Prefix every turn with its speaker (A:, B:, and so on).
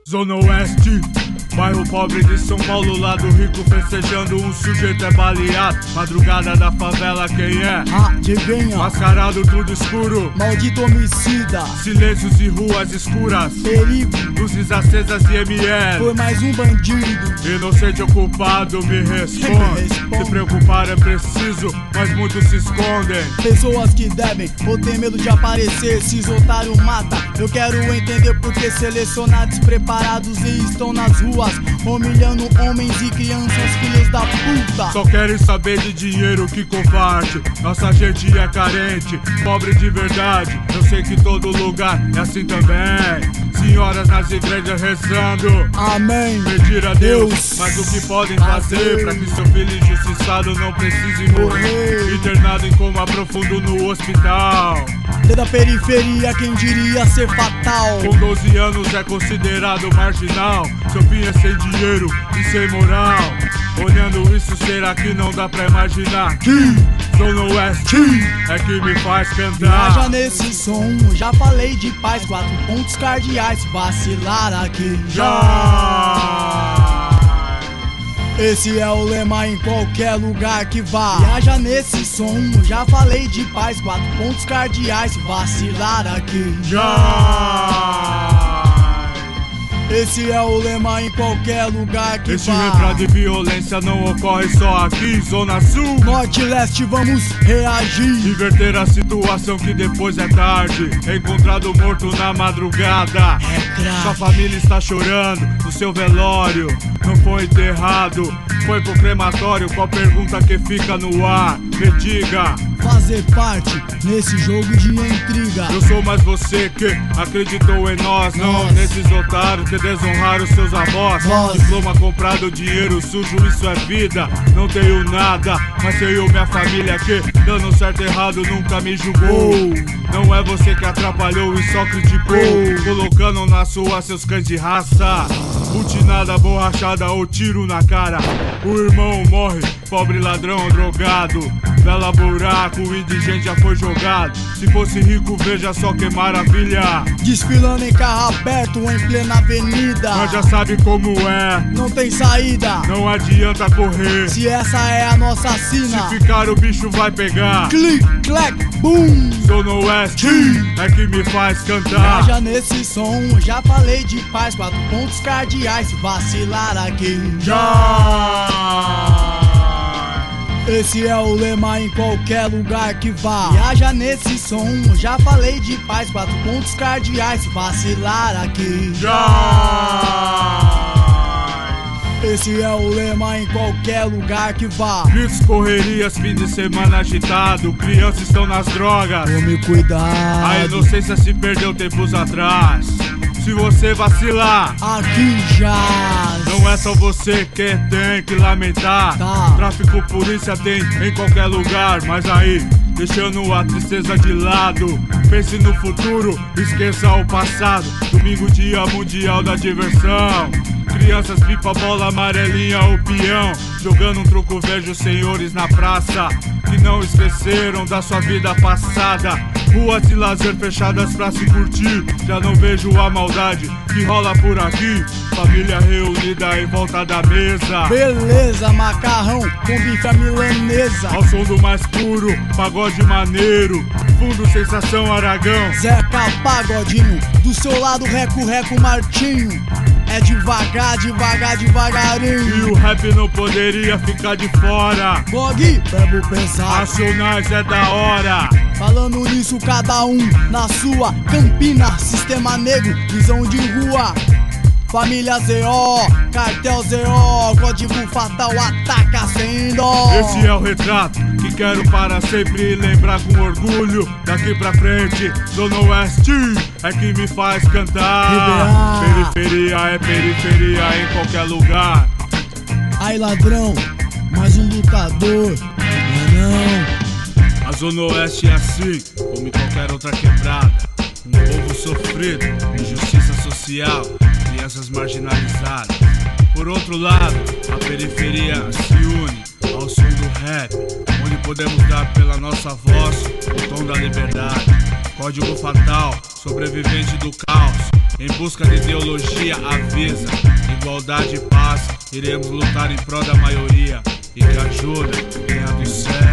A: Zona Oeste, bairro pobre de São Paulo, lado rico festejando, um sujeito é baleado. Madrugada da favela, quem é?
B: Adivinha?
A: Mascarado, tudo escuro,
B: Maldito homicida,
A: silêncios e ruas escuras,
B: perigo,
A: luzes acesas e ML.
B: foi mais um bandido.
A: Inocente ou culpado, me responde. Se preocupar é preciso, mas muitos se escondem.
B: Pessoas que devem ou têm medo de aparecer, esses otários mata. Eu quero entender porque selecionados, preparados e estão nas ruas, humilhando homens e crianças, filhos da puta.
A: Só querem saber de dinheiro, que covarde. Nossa gente é carente, pobre de verdade. Eu sei que todo lugar é assim também. Senhoras nas igrejas rezando,
B: Amém.
A: pedir a Deus, mas o que podem fazer pra que seu filho injustiçado não precise morrer, internado em coma profundo no hospital.
B: Da periferia, quem diria ser fatal?
A: Com 12 anos é considerado marginal. Seu fim é sem dinheiro e sem moral. Olhando isso, será que não dá pra imaginar que Zona Oeste é que me faz cantar?
B: Viaja nesse som, já falei de paz, 4 pontos cardeais, vacilar aqui
A: Já!
B: Esse é o lema em qualquer lugar que vá. Viaja nesse som, já falei de paz, 4 pontos cardeais, vacilar aqui
A: Já!
B: Esse é o lema em qualquer lugar que
A: Este
B: vá.
A: retrato de violência não ocorre só aqui, Zona Sul.
B: Norte e leste, vamos reagir.
A: Inverter a situação que depois é tarde. Encontrado morto na madrugada. Sua família está chorando no seu velório. Não foi enterrado, foi pro crematório. Qual pergunta que fica no ar? Me diga.
B: Fazer parte nesse jogo de intriga.
A: Eu sou mais você que acreditou em nós. Não nesses otários que desonraram seus avós. Diploma comprado, dinheiro sujo, isso é vida. Não tenho nada, mas tenho minha família que, dando certo e errado, nunca me julgou. Não é você que atrapalhou e só criticou, colocando na sua seus cães de raça. Butinada, borrachada ou tiro na cara. O irmão morre, pobre ladrão drogado. Bela buraco, o indigente já foi jogado. Se fosse rico, veja só que maravilha.
B: Desfilando em carro aberto em plena avenida.
A: Mas já sabe como é,
B: não tem saída,
A: não adianta correr.
B: se essa é a nossa sina.
A: Se ficar o bicho vai pegar.
B: Click, clack, boom.
A: Zona Oeste é que me faz cantar.
B: Viaja nesse som, já falei de paz, 4 pontos cardeais, vacilar aqui
A: Já!
B: Esse é o lema em qualquer lugar que vá. Viaja nesse som, já falei de paz, 4 pontos cardeais, vacilar aqui
A: Já!
B: Esse é o lema em qualquer lugar que vá.
A: Gritos, correrias, fim de semana agitado. Crianças estão nas drogas.
B: Tome cuidado,
A: A inocência se perdeu tempos atrás. Se você vacilar,
B: aqui já
A: não é só você que tem que lamentar. Tráfico, polícia tem em qualquer lugar. Mas aí, deixando a tristeza de lado, pense no futuro, esqueça o passado. Domingo, dia mundial da diversão. Crianças, pipa, bola, amarelinha ou peão, jogando um troco, vejo senhores na praça que não esqueceram da sua vida passada. Ruas de lazer fechadas pra se curtir, já não vejo a maldade que rola por aqui. Família reunida em volta da mesa.
B: beleza, macarrão com bife à milanesa.
A: Ao som do mais puro, pagode maneiro. Fundo, sensação, Aragão.
B: Zeca Pagodinho, do seu lado Reco Reco Martinho. É devagar, devagar, devagarinho.
A: E o rap não poderia ficar de fora.
B: Bog, verbo pesado.
A: Racionais é da hora.
B: Falando nisso, cada um na sua Campina, sistema negro, visão de rua. Família ZO, cartel ZO, código fatal, ataca sem dó.
A: Esse é o retrato que quero para sempre lembrar com orgulho. Daqui pra frente, Zona Oeste é que me faz cantar. Periferia é periferia em qualquer lugar.
B: Ai ladrão, mais um lutador, não.
A: A Zona Oeste é assim, como em qualquer outra quebrada. Um povo sofrido, injustiça social, crianças marginalizadas. Por outro lado, a periferia se une ao som do rap, onde podemos dar pela nossa voz o tom da liberdade. Código fatal, sobrevivente do caos, em busca de ideologia avisa. Igualdade e paz, iremos lutar em prol da maioria. E que ajuda quem é do céu.